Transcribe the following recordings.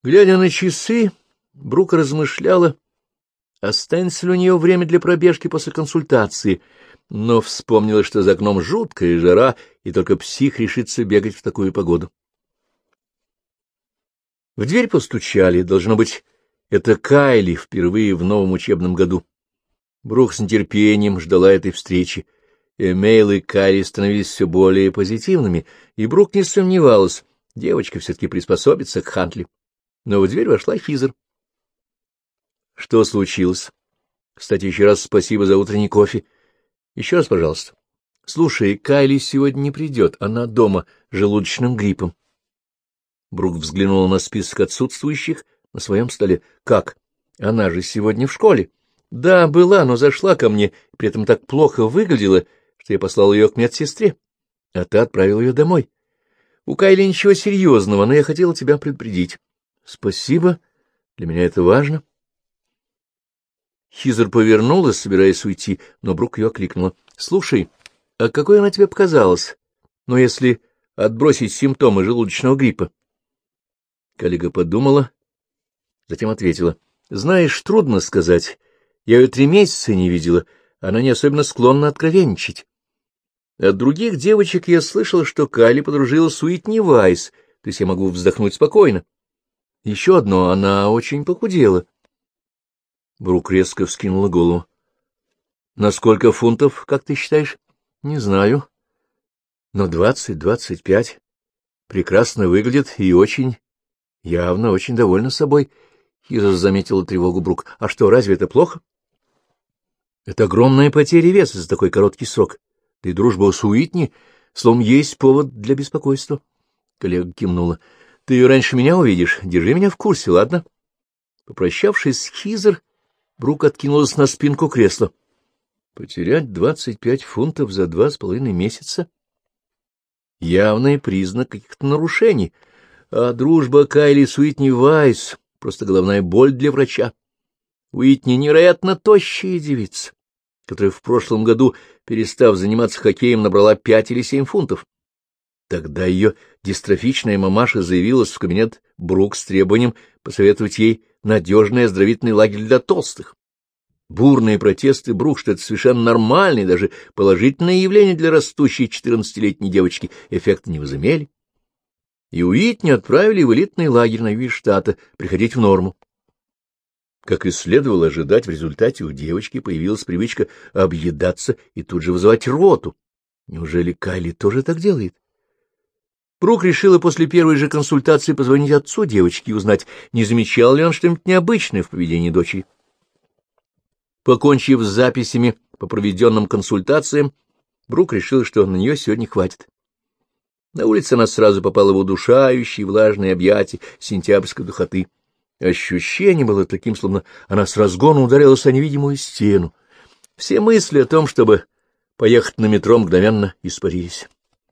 Глядя на часы, Брук размышляла, останется ли у нее время для пробежки после консультации, но вспомнила, что за окном жуткая жара, и только псих решится бегать в такую погоду. В дверь постучали. Должно быть, это Кайли впервые в новом учебном году. Брук с нетерпением ждала этой встречи. Эмейл и Кайли становились все более позитивными, и Брук не сомневалась, девочка все-таки приспособится к Хантли. Но в дверь вошла Хизер. — Что случилось? Кстати, еще раз спасибо за утренний кофе. Еще раз, пожалуйста. Слушай, Кайли сегодня не придет, она дома, желудочным гриппом. Брук взглянула на список отсутствующих на своем столе. — Как? Она же сегодня в школе. — Да, была, но зашла ко мне, при этом так плохо выглядела, что я послал ее к медсестре, а ты отправил ее домой. У Кайли ничего серьезного, но я хотела тебя предупредить. — Спасибо, для меня это важно. Хизер повернулась, собираясь уйти, но Брук ее окликнула. — Слушай, а какой она тебе показалась? Но если отбросить симптомы желудочного гриппа? Коллега подумала, затем ответила. — Знаешь, трудно сказать. Я ее 3 месяца не видела, она не особенно склонна откровенничать. От других девочек я слышал, что Кайли подружилась с Уитни Вайс, то есть я могу вздохнуть спокойно. Еще одно, она очень похудела. Брук резко вскинула голову. — На сколько фунтов, как ты считаешь? — Не знаю. Но 20-25. Прекрасно выглядит и очень, явно очень довольна собой. Хизер заметила тревогу Брук. — А что, разве это плохо? — Это огромная потеря веса за такой короткий срок. Да и дружба с Уитни, словом, есть повод для беспокойства. Коллега кивнула. — Ты ее раньше меня увидишь. Держи меня в курсе, ладно? Попрощавшись с Хизер, Брук откинулась на спинку кресла. Потерять 25 фунтов за 2,5 месяца? Явный признак каких-то нарушений. А дружба Кайли с Уитни Вайс — просто головная боль для врача. Уитни невероятно тощая девица, которая в прошлом году, перестав заниматься хоккеем, набрала 5 или 7 фунтов. Тогда ее дистрофичная мамаша заявилась в кабинет Брук с требованием посоветовать ей надежный оздоровительный лагерь для толстых. Бурные протесты Брук, что это совершенно нормальное, даже положительное явление для растущей 14-летней девочки, эффекта не возымели. И Уитни отправили в элитный лагерь на юге штата приходить в норму. Как и следовало ожидать, в результате у девочки появилась привычка объедаться и тут же вызывать рвоту. Неужели Кайли тоже так делает? Брук решила после первой же консультации позвонить отцу девочки и узнать, не замечал ли он что-нибудь необычное в поведении дочери. Покончив с записями по проведенным консультациям, Брук решил, что на нее сегодня хватит. На улице она сразу попала в удушающие влажные объятия сентябрьской духоты. Ощущение было таким, словно она с разгону ударилась о невидимую стену. Все мысли о том, чтобы поехать на метро, мгновенно испарились.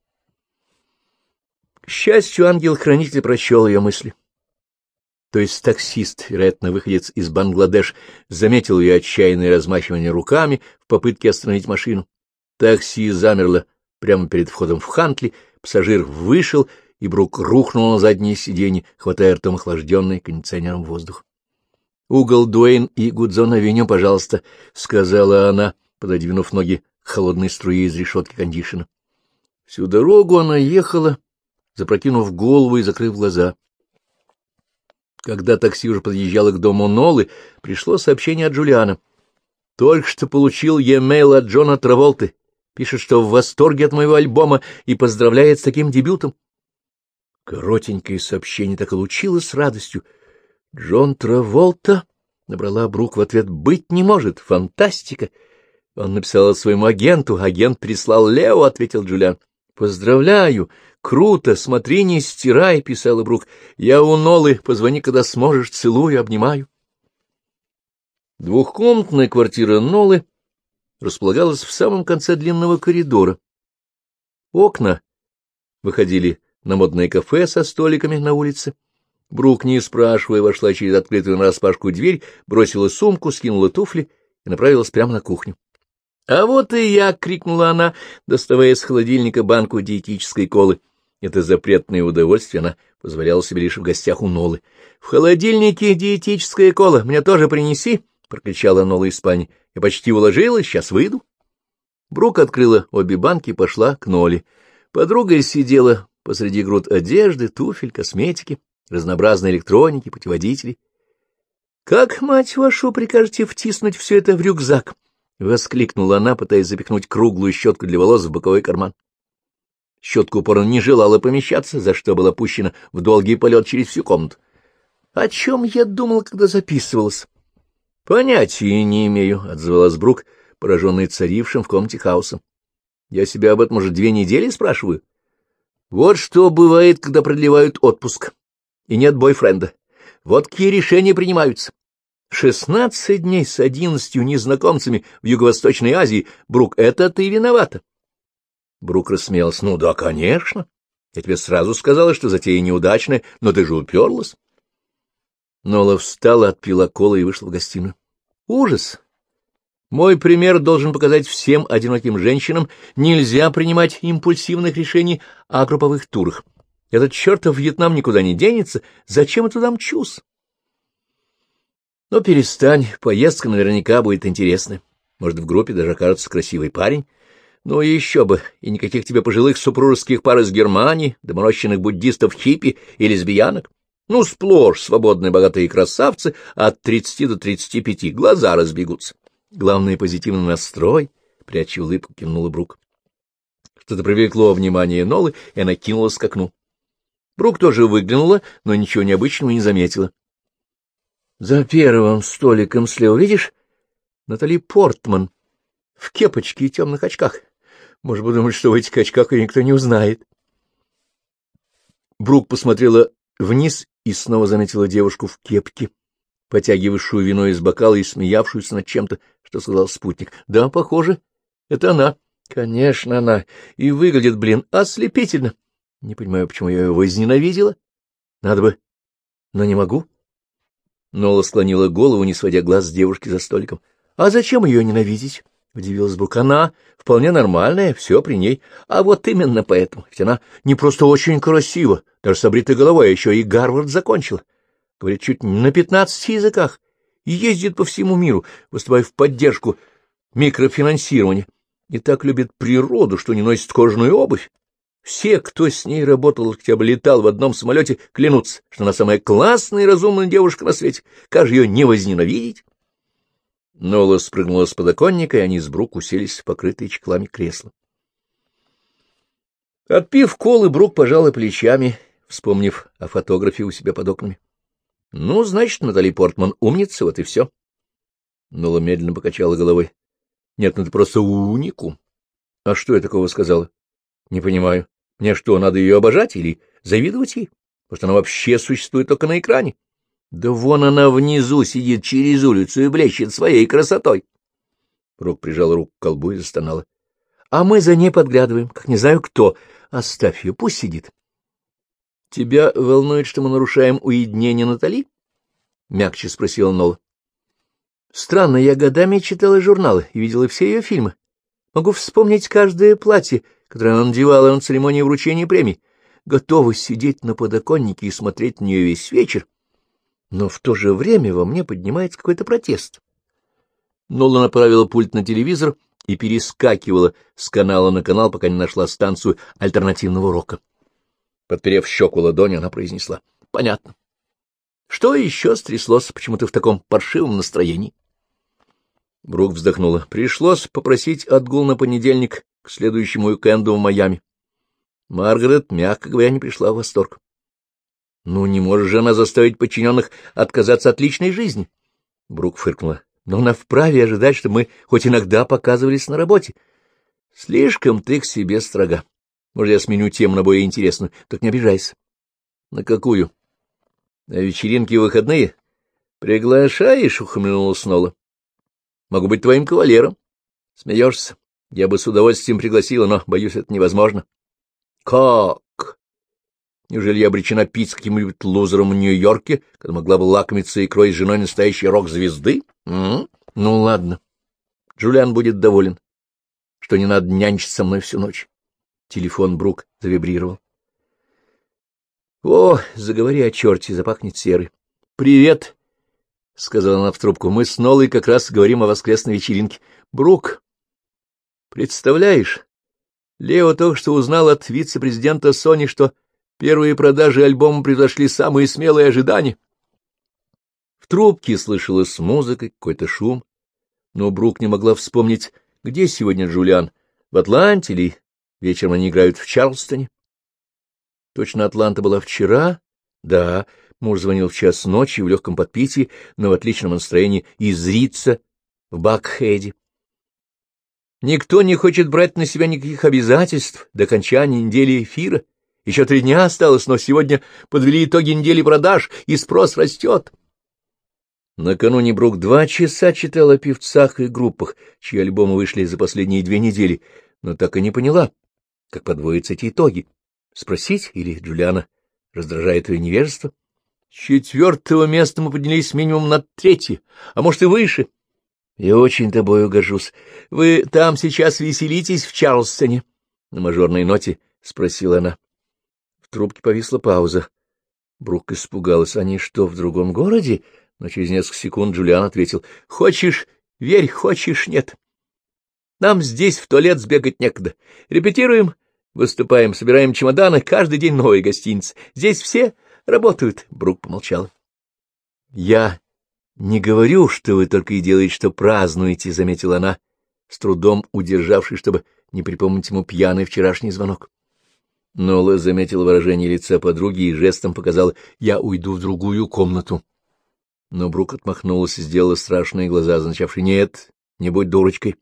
К счастью, ангел-хранитель прочел ее мысли. То есть таксист, вероятно, выходец из Бангладеш, заметил ее отчаянное размахивание руками в попытке остановить машину. Такси замерло прямо перед входом в Хантли, пассажир вышел, и Брук рухнул на заднее сиденье, хватая ртом охлажденный кондиционером воздух. — Угол Дуэйн и Гудзон-авеню, пожалуйста, — сказала она, пододвинув ноги к холодной струе из решетки кондишена. Всю дорогу она ехала, запрокинув голову и закрыв глаза. Когда такси уже подъезжало к дому Нолы, пришло сообщение от Джулиана. Только что получил e-mail от Джона Траволты. Пишет, что в восторге от моего альбома и поздравляет с таким дебютом. Коротенькое сообщение так и лучилось с радостью. Джон Траволта, набрала Брук в ответ, быть не может, фантастика. Он написал своему агенту, агент прислал Лео, ответил Джулиан. Поздравляю, круто, смотри, не стирай, писала Брук. Я у Нолы, позвони, когда сможешь, целую, обнимаю. Двухкомнатная квартира Нолы располагалась в самом конце длинного коридора. Окна выходили на модное кафе со столиками на улице. Брук, не спрашивая, вошла через открытую нараспашку дверь, бросила сумку, скинула туфли и направилась прямо на кухню. — А вот и я! — крикнула она, доставая из холодильника банку диетической колы. Это запретное удовольствие она позволяла себе лишь в гостях у Нолы. — В холодильнике диетическая кола. Мне тоже принеси, — прокричала Нола из спальни. — Я почти уложилась, сейчас выйду. Брук открыла обе банки и пошла к Ноле. Подруга сидела посреди груд одежды, туфель, косметики, разнообразной электроники, путеводителей. — Как, мать вашу, прикажете втиснуть все это в рюкзак? — воскликнула она, пытаясь запихнуть круглую щетку для волос в боковой карман. Щетка упорно не желала помещаться, за что была пущена в долгий полет через всю комнату. — О чем я думала, когда записывалась? — Понятия не имею, — отзывалась Брук, пораженный царившим в комнате хаосом. — Я себя об этом уже 2 недели спрашиваю. Вот что бывает, когда продлевают отпуск, и нет бойфренда. Вот какие решения принимаются. 16 дней с 11 незнакомцами в Юго-Восточной Азии. Брук, это ты виновата. Брук рассмеялся. — Ну да, конечно. Я тебе сразу сказала, что затея неудачная, но ты же уперлась. Нола встала, отпила колы и вышла в гостиную. Ужас! Мой пример должен показать всем одиноким женщинам, нельзя принимать импульсивных решений о групповых турах. Этот чертов Вьетнам никуда не денется, зачем я туда мчусь? Но перестань, поездка наверняка будет интересной. Может, в группе даже окажется красивый парень. Ну и еще бы, и никаких тебе пожилых супружеских пар из Германии, доморощенных буддистов-хиппи и лесбиянок. Ну, сплошь свободные богатые красавцы от 30 до 35, глаза разбегутся. Главное — позитивный настрой, — пряча улыбку, кивнула Брук. Что-то привлекло внимание Нолы, и она кинулась к окну. Брук тоже выглянула, но ничего необычного не заметила. — За первым столиком слева, видишь, Натали Портман в кепочке и темных очках. Может, подумать, что в этих очках ее никто не узнает. Брук посмотрела вниз и снова заметила девушку в кепке, потягивавшую вино из бокала и смеявшуюся над чем-то, что сказал спутник. — Да, похоже, это она. — Конечно, она. И выглядит, блин, ослепительно. Не понимаю, почему я ее возненавидела. Надо бы, но не могу. Нола склонила голову, не сводя глаз с девушки за столиком. — А зачем ее ненавидеть? — удивилась Брук. — Она вполне нормальная, все при ней. А вот именно поэтому. Ведь она не просто очень красива, даже с обритой головой, а еще и Гарвард закончила. Говорит чуть не на 15 языках. И ездит по всему миру, выступая в поддержку микрофинансирования. И так любит природу, что не носит кожаную обувь. Все, кто с ней работал, хотя бы летал в одном самолете, клянутся, что она самая классная и разумная девушка на свете. Как же ее не возненавидеть? Нола спрыгнула с подоконника, и они с Брук уселись в покрытые чехлами кресла. Отпив колы, Брук пожала плечами, вспомнив о фотографе у себя под окнами. — Ну, значит, Натали Портман умница, вот и все. Нола медленно покачала головой. — Нет, ну ты просто уникум. — А что я такого сказала? — Не понимаю. Мне что, надо ее обожать или завидовать ей? Потому что она вообще существует только на экране. Да вон она внизу сидит через улицу и блещет своей красотой. Брук прижал руку к колбу и застонала. — А мы за ней подглядываем, как не знаю кто. Оставь ее, пусть сидит. — Тебя волнует, что мы нарушаем уединение Натали? — мягче спросила Нола. — Странно, я годами читала журналы и видела все ее фильмы. Могу вспомнить каждое платье, которое она надевала на церемонии вручения премий. Готова сидеть на подоконнике и смотреть на нее весь вечер. Но в то же время во мне поднимается какой-то протест. Нола направила пульт на телевизор и перескакивала с канала на канал, пока не нашла станцию альтернативного рока. Подперев щеку ладонью, она произнесла: — Понятно. Что еще стряслось? Почему ты в таком паршивом настроении? Брук вздохнула. Пришлось попросить отгул на понедельник к следующему уикенду в Майами. Маргарет, мягко говоря, не пришла в восторг. Ну, не может же она заставить подчиненных отказаться от личной жизни. Брук фыркнула. Но она вправе ожидать, что мы хоть иногда показывались на работе. Слишком ты к себе строга. Может, я сменю тему на более интересную, так не обижайся. На какую? На вечеринки в выходные? Приглашаешь? — ухмыльнулась Нола. Могу быть твоим кавалером. Смеешься? Я бы с удовольствием пригласила, но, боюсь, это невозможно. Как? Неужели я обречена пить с каким-нибудь лузером в Нью-Йорке, когда могла бы лакомиться икрой с женой настоящей рок-звезды? Ну, ладно. Джулиан будет доволен, что не надо нянчить со мной всю ночь. Телефон Брук завибрировал. О, заговори о черте, запахнет серой. — Привет, — сказала она в трубку. — Мы с Нолой как раз говорим о воскресной вечеринке. — Брук, представляешь, Лео только что узнал от вице-президента Сони, что первые продажи альбома превзошли самые смелые ожидания. В трубке слышалась музыка, какой-то шум, но Брук не могла вспомнить, где сегодня Джулиан, в Атланте или вечером они играют в Чарльстоне. Точно Атланта была вчера? Да, муж звонил в 1:00 ночи в легком подпитии, но в отличном настроении и зрится в Бакхеде. Никто не хочет брать на себя никаких обязательств до окончания недели эфира. Еще 3 дня осталось, но сегодня подвели итоги недели продаж, и спрос растет. Накануне Брук 2 часа читал о певцах и группах, чьи альбомы вышли за последние 2 недели, но так и не поняла, как подводятся эти итоги. Спросить или Джулиана раздражает ее невежество? С 4-го места мы поднялись минимум на 3-е, а может и выше. Я очень тобою горжусь. Вы там сейчас веселитесь в Чарльстоне? На мажорной ноте спросила она. В трубке повисла пауза. Брук испугалась. Они что, в другом городе? Но через несколько секунд Джулиан ответил. Хочешь — верь, хочешь — нет. Нам здесь в туалет сбегать некогда. Репетируем, выступаем, собираем чемоданы, каждый день новые гостиницы. Здесь все работают. Брук помолчала. Я не говорю, что вы только и делаете, что празднуете, — заметила она, с трудом удержавшись, чтобы не припомнить ему пьяный вчерашний звонок. Нола заметила выражение лица подруги и жестом показала: «Я уйду в другую комнату». Но Брук отмахнулась и сделала страшные глаза, означавшие: «Нет, не будь дурочкой».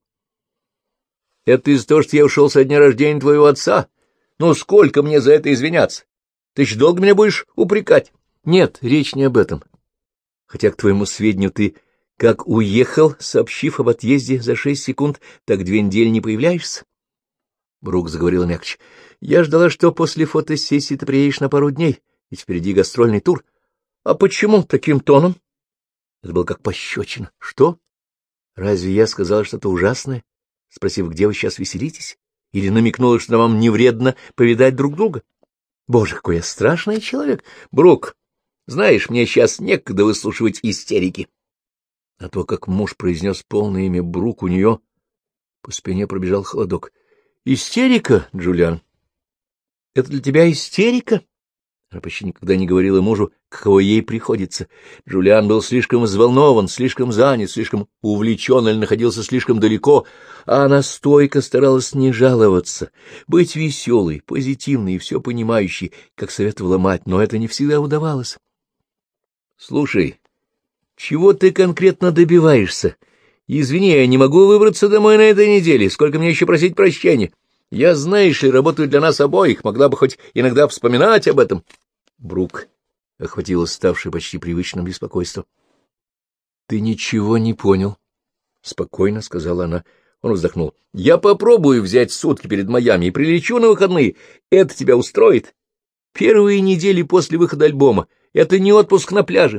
«Это из-за того, что я ушел со дня рождения твоего отца? Ну, сколько мне за это извиняться? Ты еще долго меня будешь упрекать?» «Нет, речь не об этом. Хотя, к твоему сведению, ты как уехал, сообщив об отъезде за 6 секунд, так 2 недели не появляешься?» Брук заговорила мягче. «Я ждала, что после фотосессии ты приедешь на пару дней, и впереди гастрольный тур. А почему таким тоном?» Это было как пощечина. «Что? Разве я сказала что-то ужасное, спросив, где вы сейчас веселитесь? Или намекнула, что вам не вредно повидать друг друга? Боже, какой я страшный человек! Брук, знаешь, мне сейчас некогда выслушивать истерики». А то, как муж произнес полное имя Брук, у нее по спине пробежал холодок. «Истерика, Джулиан? Это для тебя истерика?» Она почти никогда не говорила мужу, каково ей приходится. Джулиан был слишком взволнован, слишком занят, слишком увлечен или находился слишком далеко, а она стойко старалась не жаловаться, быть веселой, позитивной и все понимающей, как советовала мать, но это не всегда удавалось. «Слушай, чего ты конкретно добиваешься? Извини, я не могу выбраться домой на этой неделе, сколько мне еще просить прощения? Я, знаешь ли, работаю для нас обоих, могла бы хоть иногда вспоминать об этом». Брук охватило ставшее почти привычным беспокойство. — Ты ничего не понял, — спокойно сказала она. Он вздохнул. — Я попробую взять сутки перед Майами и прилечу на выходные. Это тебя устроит? Первые недели после выхода альбома — это не отпуск на пляже.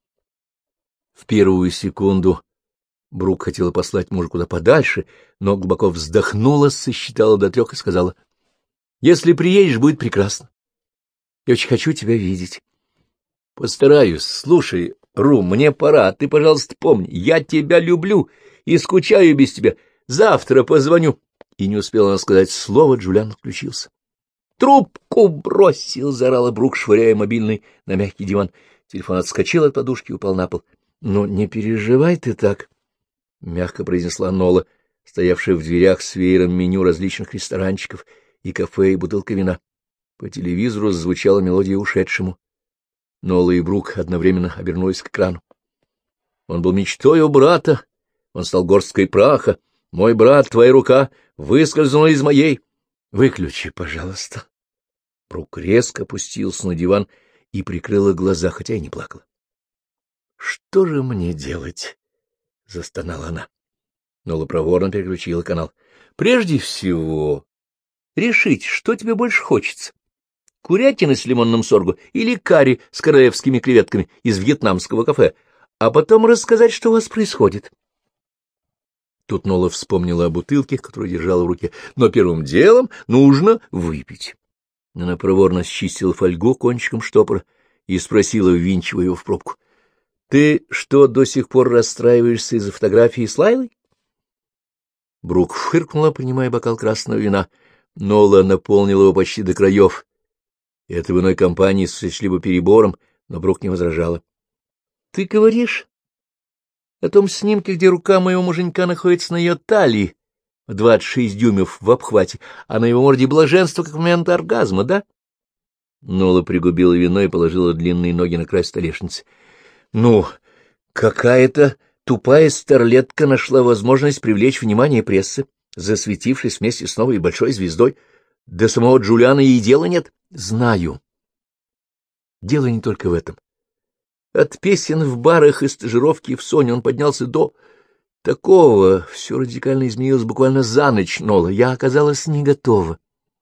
В первую секунду Брук хотела послать мужа куда подальше, но глубоко вздохнула, сосчитала до 3 и сказала: — Если приедешь, будет прекрасно. Я очень хочу тебя видеть. — Постараюсь. Слушай, Ру, мне пора. Ты, пожалуйста, помни, я тебя люблю и скучаю без тебя. Завтра позвоню. И не успела она сказать слово, Джулиан отключился. — Трубку бросил! — заорала Брук, швыряя мобильный на мягкий диван. Телефон отскочил от подушки и упал на пол. — Ну, не переживай ты так, — мягко произнесла Нола, стоявшая в дверях с веером меню различных ресторанчиков и кафе, и бутылка вина. По телевизору звучала мелодия ушедшему. Нола и Брук одновременно обернулись к экрану. Он был мечтой у брата, он стал горсткой праха. Мой брат, твоя рука выскользнула из моей. Выключи, пожалуйста. Брук резко опустился на диван и прикрыла глаза, хотя и не плакала. — Что же мне делать? — застонала она. Нола проворно переключила канал. — Прежде всего, решить, что тебе больше хочется. Курятины с лимонным сорго или карри с королевскими креветками из вьетнамского кафе, а потом рассказать, что у вас происходит. Тут Нола вспомнила о бутылке, которую держала в руке, но первым делом нужно выпить. Она проворно счистила фольгу кончиком штопора и спросила, ввинчивая его в пробку: — Ты что, до сих пор расстраиваешься из-за фотографии с Лайлой? Брук фыркнула, принимая бокал красного вина. Нола наполнила его почти до краев. Это в иной компании сочли бы перебором, но Брук не возражала. — Ты говоришь о том снимке, где рука моего муженька находится на ее талии, в 26 дюймов в обхвате, а на его морде блаженство, как в момент оргазма, да? Нола пригубила вино и положила длинные ноги на край столешницы. — Ну, какая-то тупая старлетка нашла возможность привлечь внимание прессы, засветившись вместе с новой большой звездой. До самого Джулиана ей дела нет. — Знаю. Дело не только в этом. От песен в барах и стажировки в Соне он поднялся до такого. Все радикально изменилось буквально за ночь, Нола. Я оказалась не готова.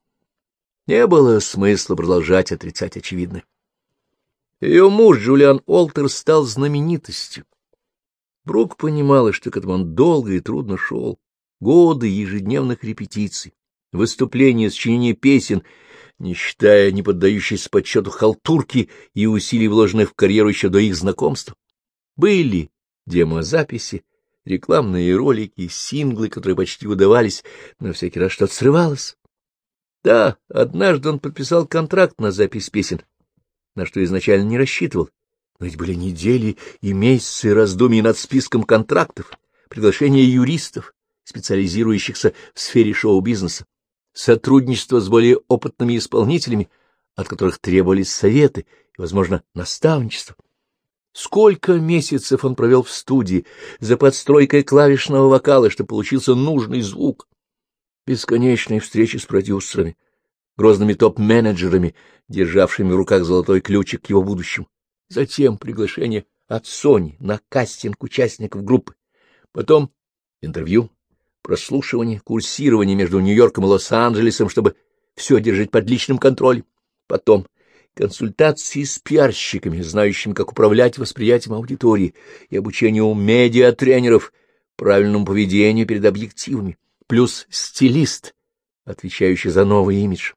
Не было смысла продолжать отрицать очевидное. Ее муж, Джулиан Олтер, стал знаменитостью. Брук понимала, что к этому он долго и трудно шел. Годы ежедневных репетиций, выступления, сочинения песен, не считая не поддающейся подсчету халтурки и усилий, вложенных в карьеру еще до их знакомства. Были демозаписи, рекламные ролики, синглы, которые почти удавались, но всякий раз что-то срывалось. Да, однажды он подписал контракт на запись песен, на что изначально не рассчитывал, но ведь были недели и месяцы раздумий над списком контрактов, приглашения юристов, специализирующихся в сфере шоу-бизнеса, сотрудничество с более опытными исполнителями, от которых требовались советы и, возможно, наставничество. Сколько месяцев он провел в студии за подстройкой клавишного вокала, чтобы получился нужный звук. Бесконечные встречи с продюсерами, грозными топ-менеджерами, державшими в руках золотой ключик к его будущему. Затем приглашение от Sony на кастинг участников группы. Потом интервью, прослушивание, курсирование между Нью-Йорком и Лос-Анджелесом, чтобы все держать под личным контролем. Потом консультации с пиарщиками, знающими, как управлять восприятием аудитории, и обучение у медиатренеров правильному поведению перед объективами, плюс стилист, отвечающий за новый имидж.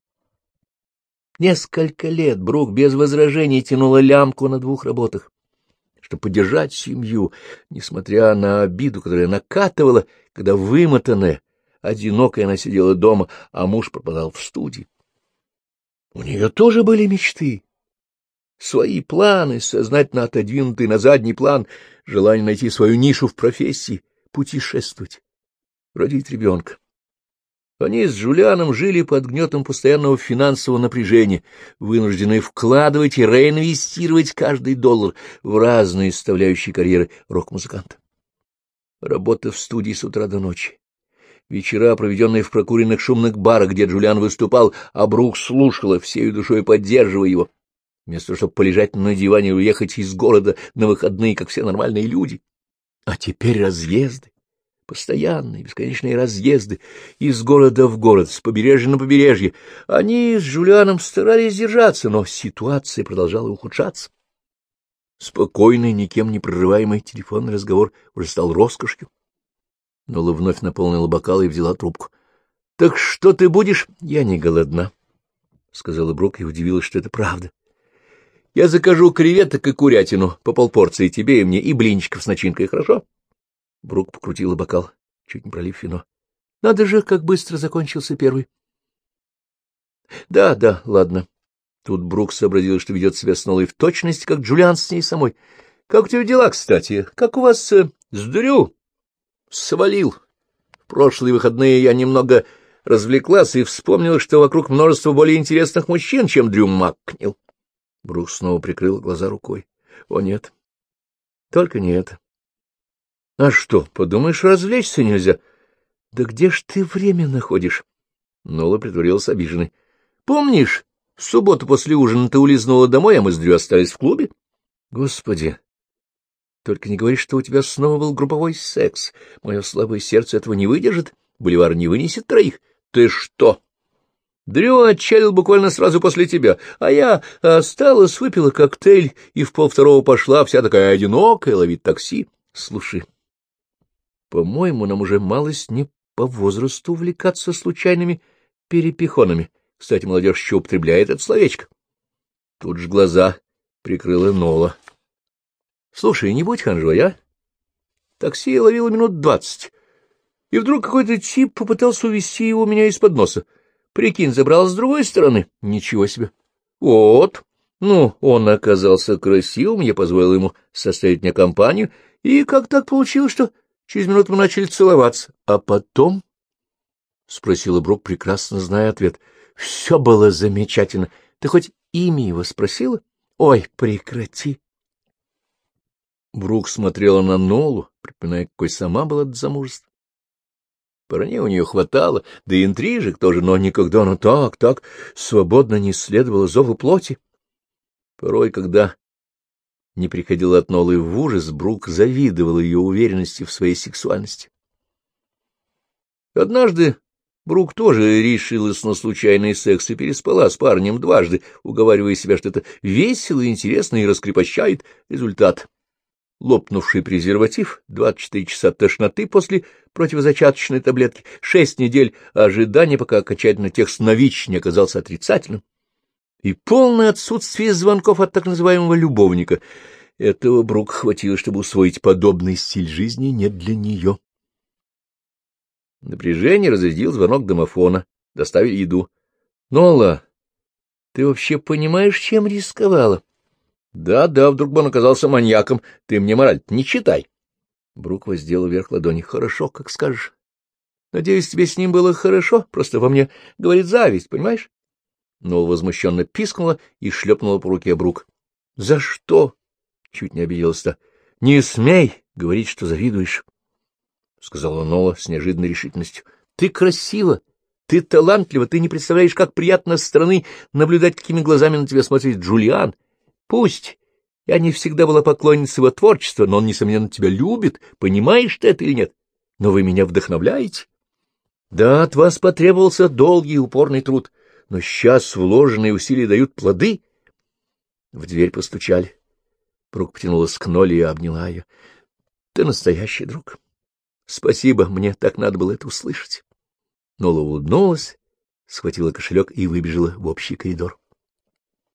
Несколько лет Брук без возражений тянула лямку на 2 работах, чтобы поддержать семью, несмотря на обиду, которая накатывала, когда вымотанная, одинокая она сидела дома, а муж пропадал в студии. У нее тоже были мечты, свои планы, сознательно отодвинутые на задний план, желание найти свою нишу в профессии, путешествовать, родить ребенка. Они с Джулианом жили под гнетом постоянного финансового напряжения, вынужденные вкладывать и реинвестировать каждый доллар в разные составляющие карьеры рок-музыканта. Работа в студии с утра до ночи, вечера, проведенные в прокуренных шумных барах, где Джулиан выступал, а Брук слушала, всей душой поддерживая его, вместо того, чтобы полежать на диване и уехать из города на выходные, как все нормальные люди. А теперь разъезды. Постоянные, бесконечные разъезды из города в город, с побережья на побережье. Они с Джулианом старались держаться, но ситуация продолжала ухудшаться. Спокойный, никем не прерываемый телефонный разговор уже стал роскошью. Нола вновь наполнила бокал и взяла трубку. — Так что ты будешь? — Я не голодна, — сказала Брук и удивилась, что это правда. — Я закажу креветок и курятину по полпорции тебе и мне, и блинчиков с начинкой, хорошо? Брук покрутила бокал, чуть не пролив вино. — Надо же, как быстро закончился первый. — Да, ладно. Тут Брук сообразил, что ведет себя с Нолой в точности, как Джулиан с ней самой. — Как у тебя дела, кстати? Как у вас с Дрю? — Свалил. В прошлые выходные я немного развлеклась и вспомнила, что вокруг множество более интересных мужчин, чем Дрю Маккнил. Брук снова прикрыл глаза рукой. — О, нет. Только не это. — А что, подумаешь, развлечься нельзя? — Да где ж ты время находишь? Нола притворилась обиженной. — Помнишь, в субботу после ужина ты улизнула домой, а мы с Дрю остались в клубе? — Господи! Только не говори, что у тебя снова был групповой секс. Мое слабое сердце этого не выдержит. Бульвар не вынесет 3. Ты что? Дрю отчалил буквально сразу после тебя, а я осталась, выпила коктейль и в 1:30 пошла, вся такая одинокая, ловить такси. Слушай, по-моему, нам уже малость не по возрасту увлекаться случайными перепихонами. Кстати, молодежь еще употребляет это словечко. Тут же глаза прикрыла Нола. — Слушай, не будь ханжой, а? Такси я ловила минут 20. И вдруг какой-то тип попытался увести его у меня из-под носа. Прикинь, забрал с другой стороны. Ничего себе. Вот. Ну, он оказался красивым, я позволил ему составить мне компанию, и как так получилось, что через минуту мы начали целоваться. А потом... — спросила Брук, прекрасно зная ответ. — Все было замечательно. Ты хоть имя его спросила? — Ой, прекрати. Брук смотрела на Нолу, припоминая, какой сама была до замужества. Парней у нее хватало, да и интрижек тоже, но никогда она так свободно не следовала зову плоти. Порой, когда не приходила от Нолы в ужас, Брук завидовала ее уверенности в своей сексуальности. Однажды Брук тоже решилась на случайный секс и переспала с парнем дважды, уговаривая себя, что это весело, интересно и раскрепощает. Результат: лопнувший презерватив, 24 часа тошноты после противозачаточной таблетки, 6 недель ожидания, пока окончательно текст на ВИЧ не оказался отрицательным, и полное отсутствие звонков от так называемого любовника. Этого Брук хватило, чтобы усвоить: подобный стиль жизни не для нее. Напряжение разрядил звонок домофона. Доставили еду. — Нола, ты вообще понимаешь, чем рисковала? — Да, вдруг бы он оказался маньяком. Ты мне мораль не читай. Брук воздела вверх ладони. — Хорошо, как скажешь. Надеюсь, тебе с ним было хорошо, просто во мне говорит зависть, понимаешь? Нола возмущенно пискнула и шлепнула по руке Брук. — За что? — чуть не обиделась-то. — Не смей говорить, что завидуешь, — сказала Нола с неожиданной решительностью. — Ты красива, ты талантлива, ты не представляешь, как приятно со стороны наблюдать, какими глазами на тебя смотрит Джулиан. Пусть я не всегда была поклонницей его творчества, но он, несомненно, тебя любит, понимаешь ты это или нет? Но вы меня вдохновляете. Да, от вас потребовался долгий и упорный труд, но сейчас вложенные усилия дают плоды. В дверь постучали. Брук потянулась к Ноле и обняла ее. — Ты настоящий друг. Спасибо, мне так надо было это услышать. Нола улыбнулась, схватила кошелек и выбежала в общий коридор.